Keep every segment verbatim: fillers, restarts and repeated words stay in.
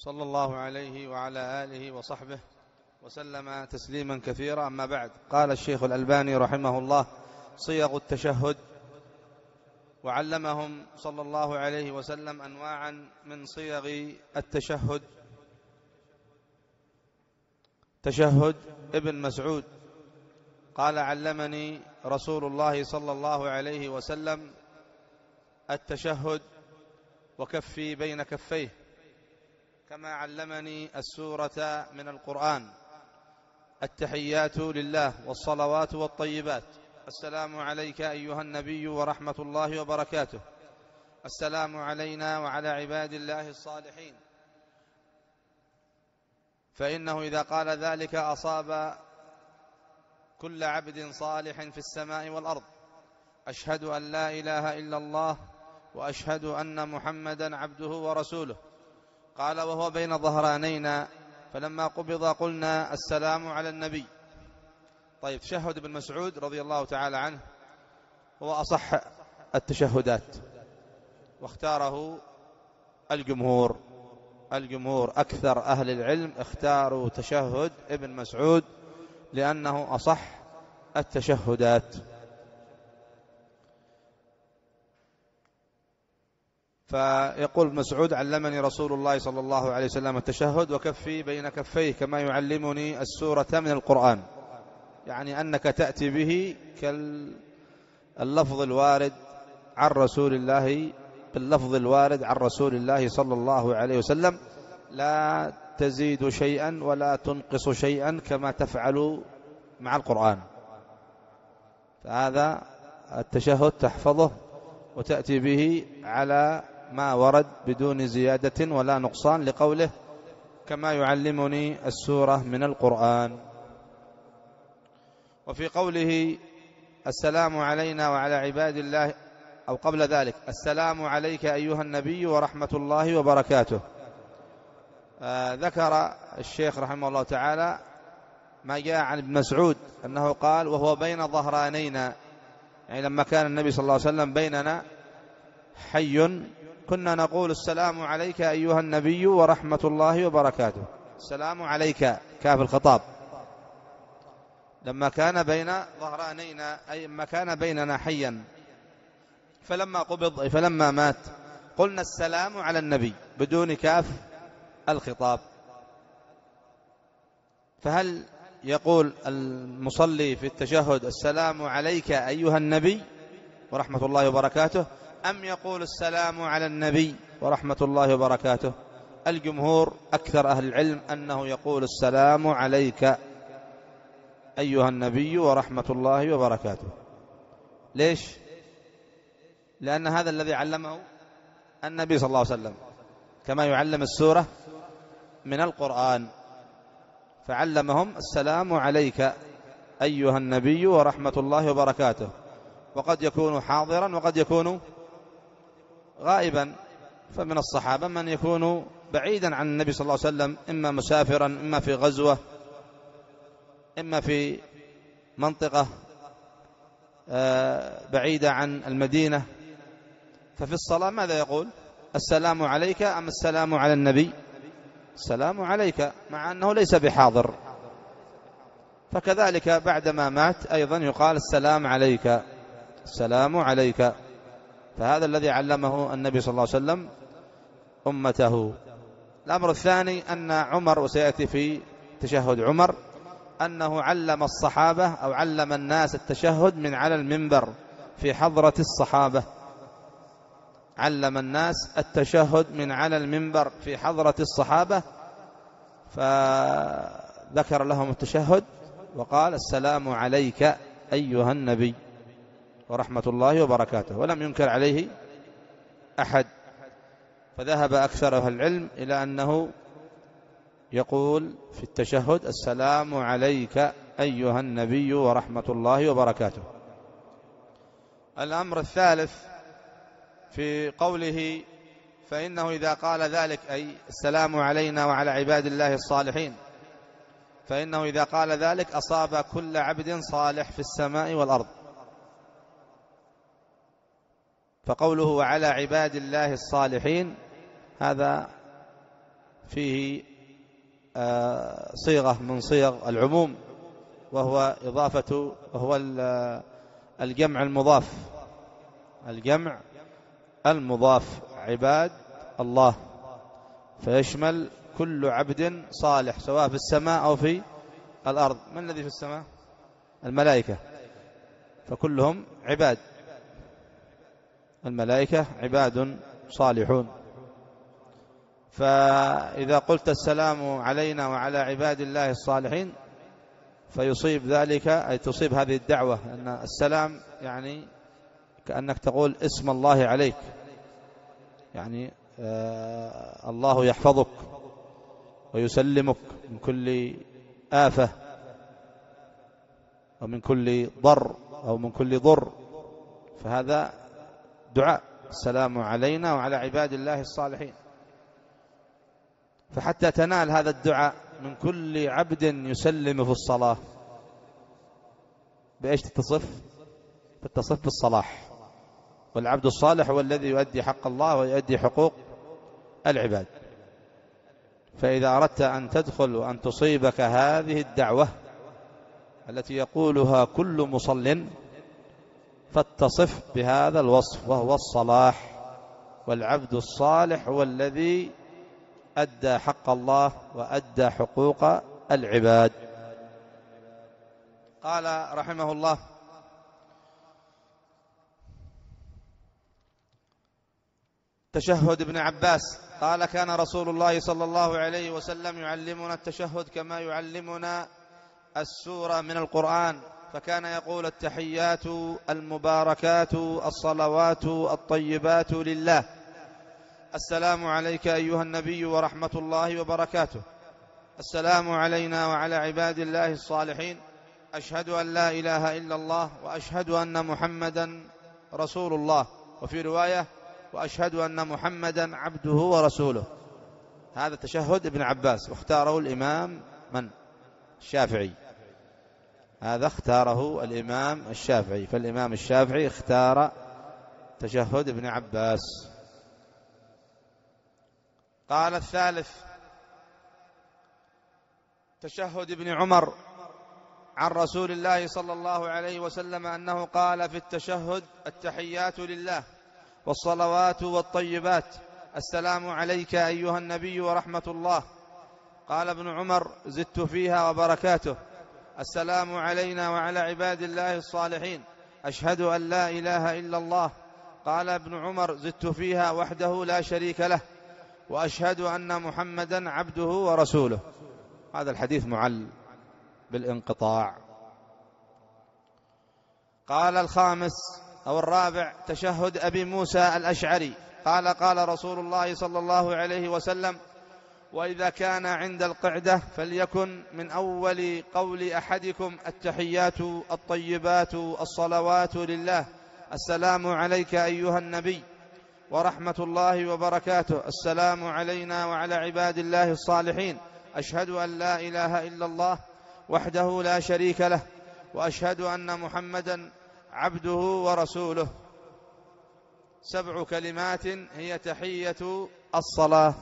صلى الله عليه وعلى آله وصحبه وسلم تسليما كثيرا. أما بعد، قال الشيخ الألباني رحمه الله: صيغ التشهد. وعلمهم صلى الله عليه وسلم أنواعا من صيغ التشهد. تشهد ابن مسعود قال: علمني رسول الله صلى الله عليه وسلم التشهد وكفي بين كفيه، كما علمني السورة من القرآن: التحيات لله والصلوات والطيبات، السلام عليك أيها النبي ورحمة الله وبركاته، السلام علينا وعلى عباد الله الصالحين، فإنه إذا قال ذلك أصاب كل عبد صالح في السماء والأرض. أشهد أن لا إله إلا الله وأشهد أن محمدا عبده ورسوله. قال: وهو بين ظهرانينا، فلما قبض قلنا: السلام على النبي. طيب، تشهد ابن مسعود رضي الله تعالى عنه هو أصح التشهدات، واختاره الجمهور الجمهور أكثر أهل العلم اختاروا تشهد ابن مسعود لأنه أصح التشهدات. فيقول ابن مسعود: علمني رسول الله صلى الله عليه وسلم التشهد وكفي بين كفيه كما يعلمني السورة من القرآن، يعني أنك تأتي به كاللفظ الوارد عن رسول الله باللفظ الوارد عن رسول الله صلى الله عليه وسلم، لا تزيد شيئا ولا تنقص شيئا كما تفعل مع القرآن. فهذا التشهد تحفظه وتأتي به على ما ورد بدون زيادة ولا نقصان، لقوله: كما يعلمني السورة من القرآن. وفي قوله: السلام علينا وعلى عباد الله، أو قبل ذلك: السلام عليك أيها النبي ورحمة الله وبركاته، آه ذكر الشيخ رحمه الله تعالى ما جاء عن ابن مسعود أنه قال: وهو بين ظهرانينا، يعني لما كان النبي صلى الله عليه وسلم بيننا حي كنا نقول: السلام عليك أيها النبي ورحمة الله وبركاته. السلام عليك كاف الخطاب، لما كان بين ظهرانينا أي ما كان بيننا حيا، فلما قبض فلما مات قلنا: السلام على النبي بدون كاف الخطاب. فهل يقول المصلي في التشهد: السلام عليك أيها النبي ورحمة الله وبركاته، أم يقول: السلام على النبي ورحمة الله وبركاته؟ الجمهور أكثر أهل العلم أنه يقول: السلام عليك أيها النبي ورحمة الله وبركاته. ليش؟ لأن هذا الذي علمه النبي صلى الله عليه وسلم، كما يعلم السورة من القرآن، فعلمهم: السلام عليك أيها النبي ورحمة الله وبركاته. وقد يكون حاضرا وقد يكون غائبا، فمن الصحابة من يكون بعيدا عن النبي صلى الله عليه وسلم، إما مسافرا، إما في غزوة، إما في منطقة بعيدة عن المدينة، ففي الصلاة ماذا يقول؟ السلام عليك أم السلام على النبي؟ السلام عليك، مع أنه ليس بحاضر. فكذلك بعدما مات أيضا يقال: السلام عليك السلام عليك. فهذا الذي علمه النبي صلى الله عليه وسلم أمته. الأمر الثاني أن عمر، وسيأتي في تشهد عمر، أنه علم الصحابة أو علم الناس التشهد من على المنبر في حضرة الصحابة. علم الناس التشهد من على المنبر في حضرة الصحابة، فذكر لهم التشهد وقال: السلام عليك أيها النبي ورحمة الله وبركاته، ولم ينكر عليه أحد. فذهب أكثر أهل العلم إلى أنه يقول في التشهد: السلام عليك أيها النبي ورحمة الله وبركاته. الأمر الثالث في قوله: فإنه إذا قال ذلك، أي السلام علينا وعلى عباد الله الصالحين، فإنه إذا قال ذلك أصاب كل عبد صالح في السماء والأرض. فقوله: وعلى عباد الله الصالحين، هذا فيه صيغة من صيغ العموم، وهو إضافة وهو الجمع المضاف، الجمع المضاف عباد الله، فيشمل كل عبد صالح سواء في السماء أو في الأرض. من الذي في السماء؟ الملائكة، فكلهم عباد، الملائكة عباد صالحون. فإذا قلت السلام علينا وعلى عباد الله الصالحين فيصيب ذلك، أي تصيب هذه الدعوة، أن السلام يعني كأنك تقول اسم الله عليك، يعني آه الله يحفظك ويسلمك من كل آفة ومن كل ضر أو من كل ضر، فهذا دعاء السلام علينا وعلى عباد الله الصالحين. فحتى تنال هذا الدعاء من كل عبد يسلم في الصلاة، بإيش تتصف؟ تتصف بالصلاح، والعبد الصالح هو الذي يؤدي حق الله ويؤدي حقوق العباد. فإذا أردت أن تدخل وأن تصيبك هذه الدعوة التي يقولها كل مصل، فاتصف بهذا الوصف وهو الصلاح، والعبد الصالح هو الذي أدى حق الله وأدى حقوق العباد. قال رحمه الله: تشهد ابن عباس قال: كان رسول الله صلى الله عليه وسلم يعلمنا التشهد كما يعلمنا السورة من القرآن، فكان يقول: التحيات المباركات الصلوات الطيبات لله، السلام عليك أيها النبي ورحمة الله وبركاته، السلام علينا وعلى عباد الله الصالحين، أشهد أن لا إله إلا الله وأشهد أن محمدا رسول الله، وفي رواية: وأشهد أن محمدا عبده ورسوله. هذا تشهد ابن عباس، واختاره الإمام من؟ الشافعي. هذا اختاره الإمام الشافعي، فالإمام الشافعي اختار تشهد ابن عباس. قال الثالث: تشهد ابن عمر عن رسول الله صلى الله عليه وسلم أنه قال في التشهد: التحيات لله والصلوات والطيبات، السلام عليك أيها النبي ورحمة الله. قال ابن عمر: زدت فيها وبركاته، السلام علينا وعلى عباد الله الصالحين، أشهد أن لا إله إلا الله. قال ابن عمر: زدت فيها وحده لا شريك له، وأشهد أن محمدا عبده ورسوله. هذا الحديث معل بالانقطاع. قال الخامس أو الرابع: تشهد أبي موسى الأشعري قال: قال رسول الله صلى الله عليه وسلم: وإذا كان عند القعدة فليكن من أول قول أحدكم التحيات الطيبات الصلوات لله، السلام عليك أيها النبي ورحمة الله وبركاته، السلام علينا وعلى عباد الله الصالحين، أشهد أن لا إله إلا الله وحده لا شريك له، وأشهد أن محمدا عبده ورسوله. سبع كلمات هي تحية الصلاة.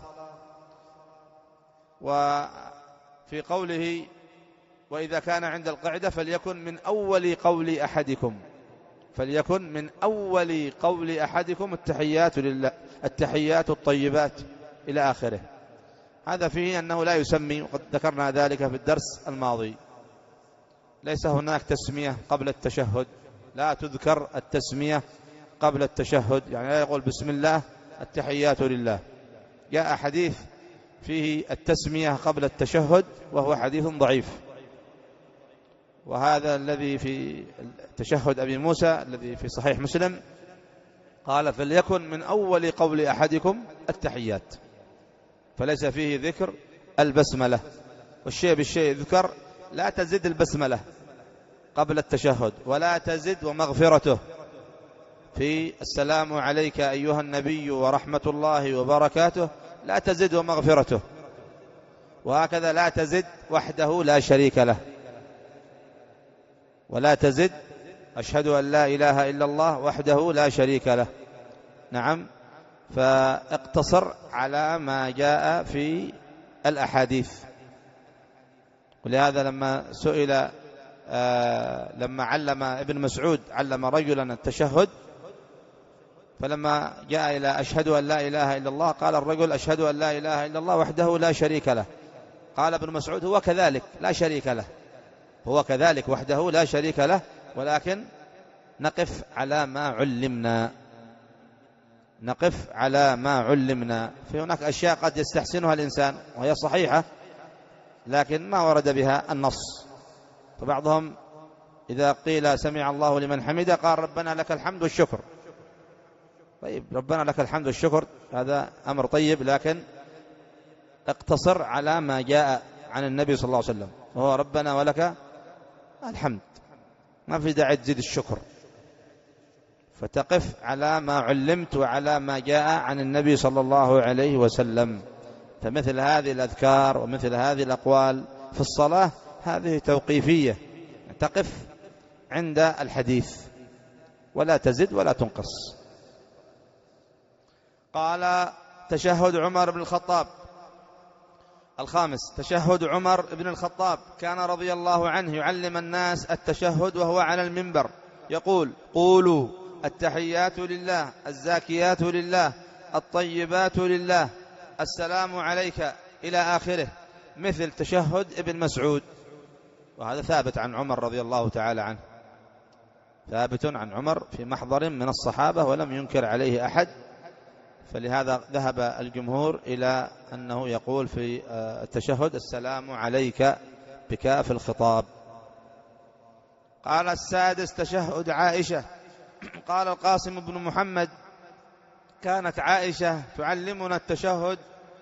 وفي قوله: وإذا كان عند القعدة فليكن من أول قول أحدكم، فليكن من أول قول أحدكم التحيات لله، التحيات الطيبات إلى آخره. هذا فيه أنه لا يسمي، وقد ذكرنا ذلك في الدرس الماضي، ليس هناك تسمية قبل التشهد، لا تذكر التسمية قبل التشهد، يعني لا يقول بسم الله التحيات لله. جاء حديث فيه التسمية قبل التشهد وهو حديث ضعيف، وهذا الذي في تشهد أبي موسى الذي في صحيح مسلم قال: فليكن من أول قول أحدكم التحيات، فليس فيه ذكر البسملة، والشيء بالشيء ذكر، لا تزد البسملة قبل التشهد، ولا تزد ومغفرته في السلام عليك أيها النبي ورحمة الله وبركاته، لا تزد ومغفرته، وهكذا لا تزد وحده لا شريك له، ولا تزد أشهد أن لا إله إلا الله وحده لا شريك له. نعم، فاقتصر على ما جاء في الأحاديث. ولهذا لما سئل آه لما علم ابن مسعود علم رجلا التشهد، فلما جاء إلى أشهد أن لا إله إلا الله قال الرجل أشهد أن لا إله إلا الله وحده لا شريك له. قال ابن مسعود هو كذلك لا شريك له، هو كذلك وحده لا شريك له، ولكن نقف على ما علمنا، نقف على ما علمنا. في هناك أشياء قد يستحسنها الإنسان وهي صحيحة لكن ما ورد بها النص، فبعضهم إذا قيل سمع الله لمن حمده قال ربنا لك الحمد والشكر. طيب ربنا لك الحمد والشكر هذا أمر طيب، لكن اقتصر على ما جاء عن النبي صلى الله عليه وسلم وهو ربنا ولك الحمد، ما في داعي تزيد الشكر، فتقف على ما علمت وعلى ما جاء عن النبي صلى الله عليه وسلم. فمثل هذه الأذكار ومثل هذه الأقوال في الصلاة هذه توقيفية، تقف عند الحديث ولا تزد ولا تنقص. قال تشهد عمر بن الخطاب الخامس، تشهد عمر بن الخطاب كان رضي الله عنه يعلم الناس التشهد وهو على المنبر يقول قولوا التحيات لله الزاكيات لله الطيبات لله السلام عليك إلى آخره، مثل تشهد ابن مسعود. وهذا ثابت عن عمر رضي الله تعالى عنه، ثابت عن عمر في محضر من الصحابة ولم ينكر عليه أحد، فلهذا ذهب الجمهور إلى أنه يقول في التشهد السلام عليك بكاف الخطاب. قال السادس تشهد عائشة. قال القاسم بن محمد كانت عائشة تعلمنا التشهد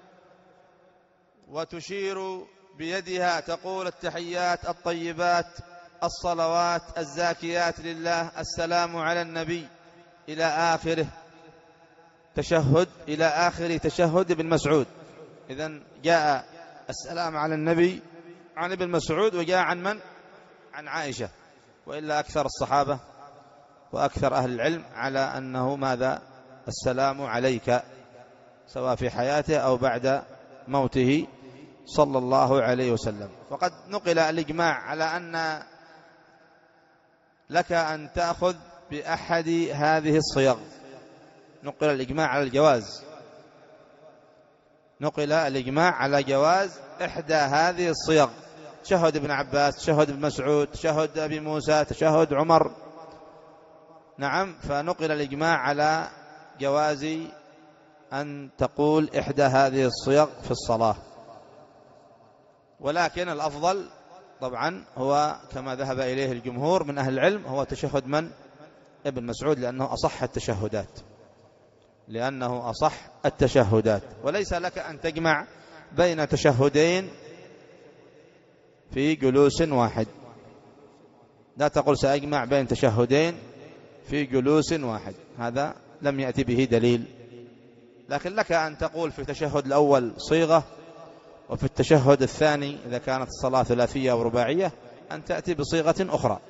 وتشير بيدها تقول التحيات الطيبات الصلوات الزاكيات لله السلام على النبي إلى آخره، تشهد إلى آخر تشهد ابن مسعود. إذن جاء السلام على النبي عن ابن مسعود وجاء عن من؟ عن عائشة، وإلا أكثر الصحابة وأكثر أهل العلم على أنه ماذا؟ السلام عليك، سواء في حياته أو بعد موته صلى الله عليه وسلم. وقد نقل الإجماع على أن لك أن تأخذ بأحد هذه الصيغ، نقل الإجماع على الجواز، نقل الإجماع على جواز إحدى هذه الصيغ، تشهد ابن عباس، تشهد ابن مسعود، تشهد أبي موسى، تشهد عمر. نعم، فنقل الإجماع على جواز أن تقول إحدى هذه الصيغ في الصلاة، ولكن الأفضل طبعا هو كما ذهب إليه الجمهور من أهل العلم هو تشهد من؟ ابن مسعود، لأنه أصح التشهدات، لأنه أصح التشهدات. وليس لك أن تجمع بين تشهدين في جلوس واحد، لا تقول سأجمع بين تشهدين في جلوس واحد، هذا لم يأتي به دليل. لكن لك أن تقول في التشهد الأول صيغة، وفي التشهد الثاني إذا كانت الصلاة ثلاثية أو رباعية أن تأتي بصيغة أخرى،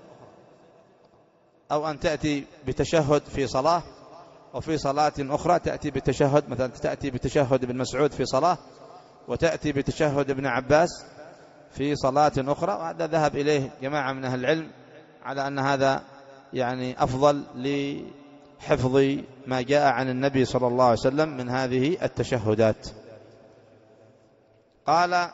أو أن تأتي بتشهد في صلاة وفي صلاة أخرى تأتي بتشهد، مثلا تأتي بتشهد ابن مسعود في صلاة وتأتي بتشهد ابن عباس في صلاة أخرى. وهذا ذهب إليه جماعة من أهل العلم على أن هذا يعني أفضل لحفظ ما جاء عن النبي صلى الله عليه وسلم من هذه التشهدات. قال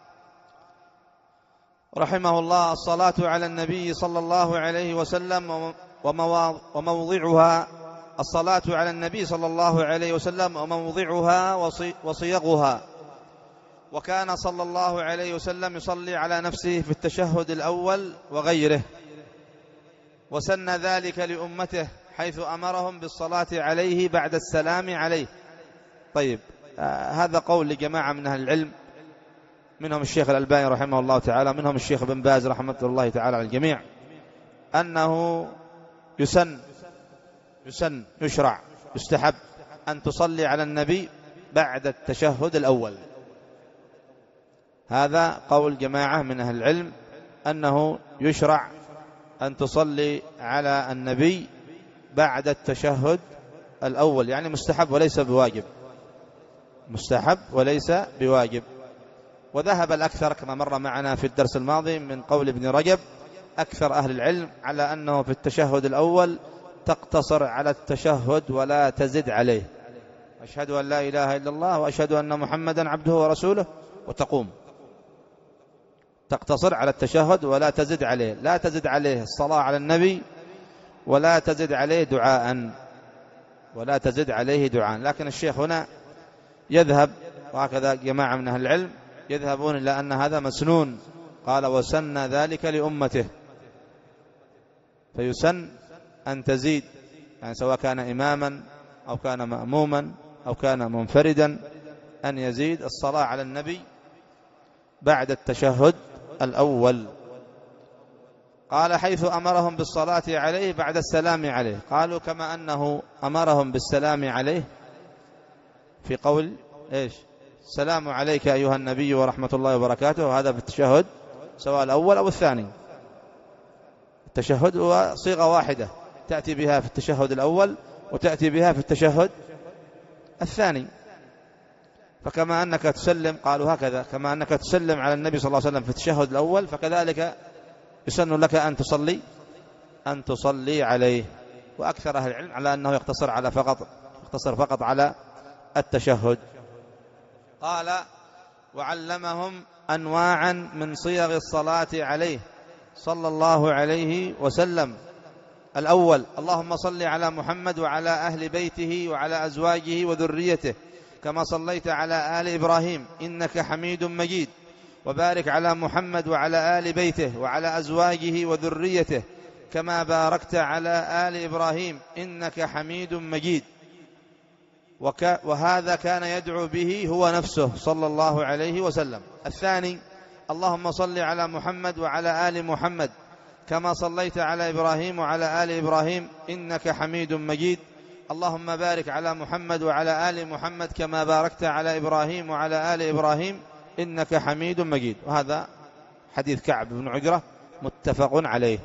رحمه الله الصلاة على النبي صلى الله عليه وسلم وموضعها، الصلاة على النبي صلى الله عليه وسلم وموضعها وصيغها. وكان صلى الله عليه وسلم يصلي على نفسه في التشهد الأول وغيره، وسن ذلك لأمته حيث أمرهم بالصلاة عليه بعد السلام عليه. طيب، آه هذا قول لجماعة من أهل العلم، منهم الشيخ الألباني رحمه الله تعالى، منهم الشيخ بن باز رحمة الله تعالى على الجميع، أنه يسن يسن يشرع يستحب أن تصلي على النبي بعد التشهد الأول. هذا قول جماعة من أهل العلم أنه يشرع أن تصلي على النبي بعد التشهد الأول، يعني مستحب وليس بواجب، مستحب وليس بواجب. وذهب الأكثر كما مر معنا في الدرس الماضي من قول ابن رجب أكثر أهل العلم على أنه في التشهد الأول تقتصر على التشهد ولا تزد عليه، أشهد أن لا إله إلا الله وأشهد أن محمدا عبده ورسوله، وتقوم تقتصر على التشهد ولا تزد عليه، لا تزد عليه الصلاة على النبي ولا تزد عليه دعاء ولا تزد عليه دعاء. لكن الشيخ هنا يذهب، وهكذا جماعة من أهل العلم يذهبون إلى أن هذا مسنون، قال وسن ذلك لأمته، فيسن أن تزيد، يعني سواء كان إماما أو كان مأموما أو كان منفردا أن يزيد الصلاة على النبي بعد التشهد الأول. قال حيث أمرهم بالصلاة عليه بعد السلام عليه، قالوا كما أنه أمرهم بالسلام عليه في قول إيش السلام عليك أيها النبي ورحمة الله وبركاته، وهذا في التشهد سواء الأول أو الثاني. التشهد هو صيغة واحدة تأتي بها في التشهد الأول وتأتي بها في التشهد الثاني. فكما أنك تسلم، قالوا هكذا، كما أنك تسلم على النبي صلى الله عليه وسلم في التشهد الأول فكذلك يسن لك أن تصلي أن تصلي عليه. وأكثر أهل العلم على أنه يقتصر على فقط يقتصر فقط على التشهد. قال وعلمهم أنواعا من صيغ الصلاة عليه صلى الله عليه وسلم. الأول اللهم صل على محمد وعلى أهل بيته وعلى أزواجه وذريته كما صليت على آل إبراهيم إنك حميد مجيد، وبارك على محمد وعلى آل بيته وعلى أزواجه وذريته كما باركت على آل إبراهيم إنك حميد مجيد. وك وهذا كان يدعو به هو نفسه صلى الله عليه وسلم. الثاني اللهم صل على محمد وعلى آل محمد كما صليت على إبراهيم وعلى آل إبراهيم إنك حميد مجيد، اللهم بارك على محمد وعلى آل محمد كما باركت على إبراهيم وعلى آل إبراهيم إنك حميد مجيد. وهذا حديث كعب بن عجرة متفق عليه.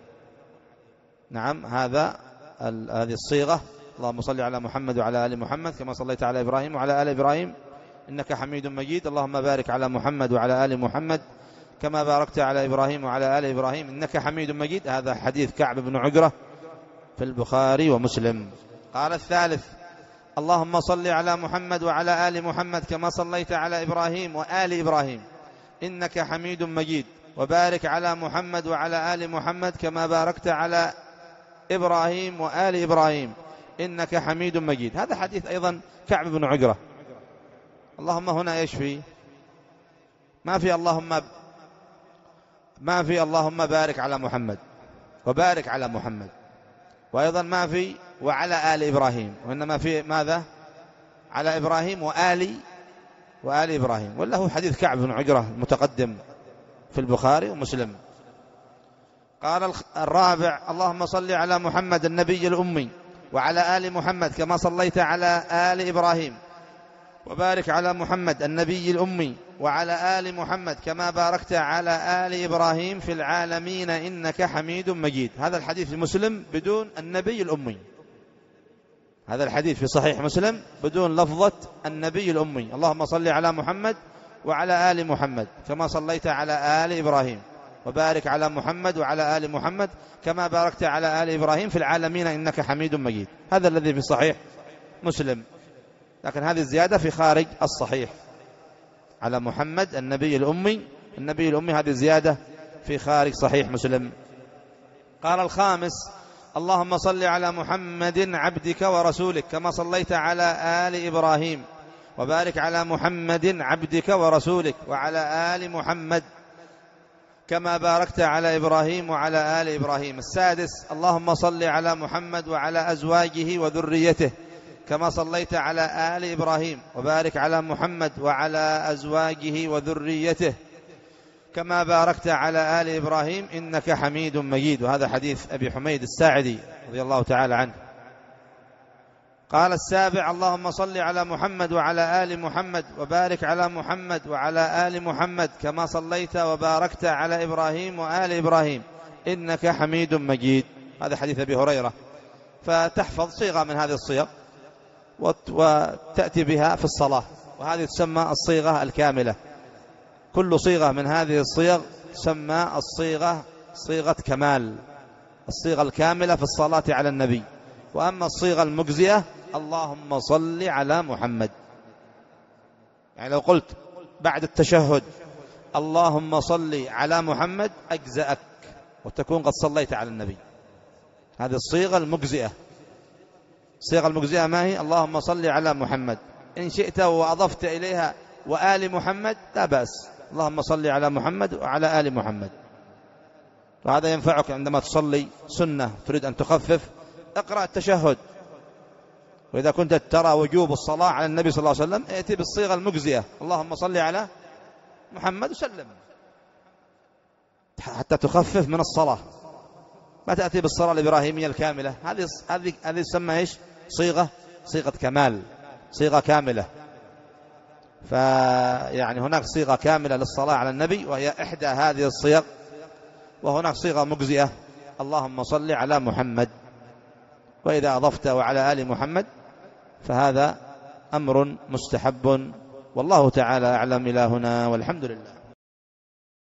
نعم، هذا هذه الصيغة اللهم صل على محمد وعلى آل محمد كما صليت على إبراهيم وعلى آل إبراهيم إنك حميد مجيد، اللهم بارك على محمد وعلى آل محمد كما باركت على إبراهيم وعلى آل إبراهيم إنك حميد مجيد. هذا حديث كعب بن عجرة في البخاري ومسلم. قال الثالث اللهم صل على محمد وعلى آل محمد كما صليت على إبراهيم وآل إبراهيم إنك حميد مجيد، وبارك على محمد وعلى آل محمد كما باركت على إبراهيم وآل إبراهيم إنك حميد مجيد. هذا حديث أيضا كعب بن عجرة. اللهم هنا إيش فيه؟ ما في اللهم ما في اللهم بارك على محمد وبارك على محمد، وأيضا ما في وعلى آل إبراهيم، وإنما في ماذا؟ على إبراهيم وآل وآل إبراهيم. وله حديث كعب بن عجرة المتقدم في البخاري ومسلم. قال الرابع اللهم صل على محمد النبي الأمي وعلى آل محمد كما صليت على آل إبراهيم، وبارك على محمد النبي الأمي وعلى آل محمد كما باركت على آل إبراهيم في العالمين إنك حميد مجيد. هذا الحديث في مسلم بدون النبي الأمي، هذا الحديث في صحيح مسلم بدون لفظة النبي الأمي. اللهم صل على محمد وعلى آل محمد كما صليت على آل إبراهيم، وبارك على محمد وعلى آل محمد كما باركت على آل إبراهيم في العالمين إنك حميد مجيد. هذا الذي في صحيح مسلم، لكن هذه الزيادة في خارج الصحيح. على محمد النبي الأمي، النبي الأمي هذه زيادة في خارج صحيح مسلم. قال الخامس اللهم صل على محمد عبدك ورسولك كما صليت على آل إبراهيم، وبارك على محمد عبدك ورسولك وعلى آل محمد كما باركت على إبراهيم وعلى آل إبراهيم. السادس اللهم صل على محمد وعلى أزواجه وذريته كما صليت على آل إبراهيم، وبارك على محمد وعلى أزواجه وذريته كما باركت على آل إبراهيم إنك حميد مجيد. وهذا حديث أبي حميد الساعدي رضي الله تعالى عنه. قال السابع اللهم صل على محمد وعلى آل محمد، وبارك على محمد وعلى آل محمد كما صليت وباركت على إبراهيم وآل إبراهيم إنك حميد مجيد. هذا حديث أبي هريرة. فتحفظ صيغة من هذه الصيغ وتأتي بها في الصلاة، وهذه تسمى الصيغة الكاملة. كل صيغة من هذه الصيغ تسمى الصيغة صيغة كمال، الصيغة الكاملة في الصلاة على النبي. وأما الصيغة المجزئة اللهم صل على محمد، يعني لو قلت بعد التشهد اللهم صل على محمد أجزأك وتكون قد صليت على النبي. هذه الصيغة المجزئة. الصيغة المجزئة ما هي؟ اللهم صل على محمد. إن شئت وأضفت إليها وآل محمد لا بأس، اللهم صل على محمد وعلى آل محمد. وهذا ينفعك عندما تصلي سنة تريد أن تخفف، اقرأ التشهد، وإذا كنت ترى وجوب الصلاة على النبي صلى الله عليه وسلم ائتي بالصيغة المجزئة اللهم صل على محمد وسلم حتى تخفف من الصلاة. ما تأتي بالصلاة الإبراهيمية الكاملة، هذه هذه هذه تسمى ايش؟ صيغة صيغة كمال، صيغة كاملة. فيعني هناك صيغة كاملة للصلاة على النبي وهي إحدى هذه الصيغ، وهناك صيغة مجزئة اللهم صل على محمد. وإذا أضفت وعلى آل محمد فهذا أمر مستحب، والله تعالى أعلم. إلى هنا والحمد لله.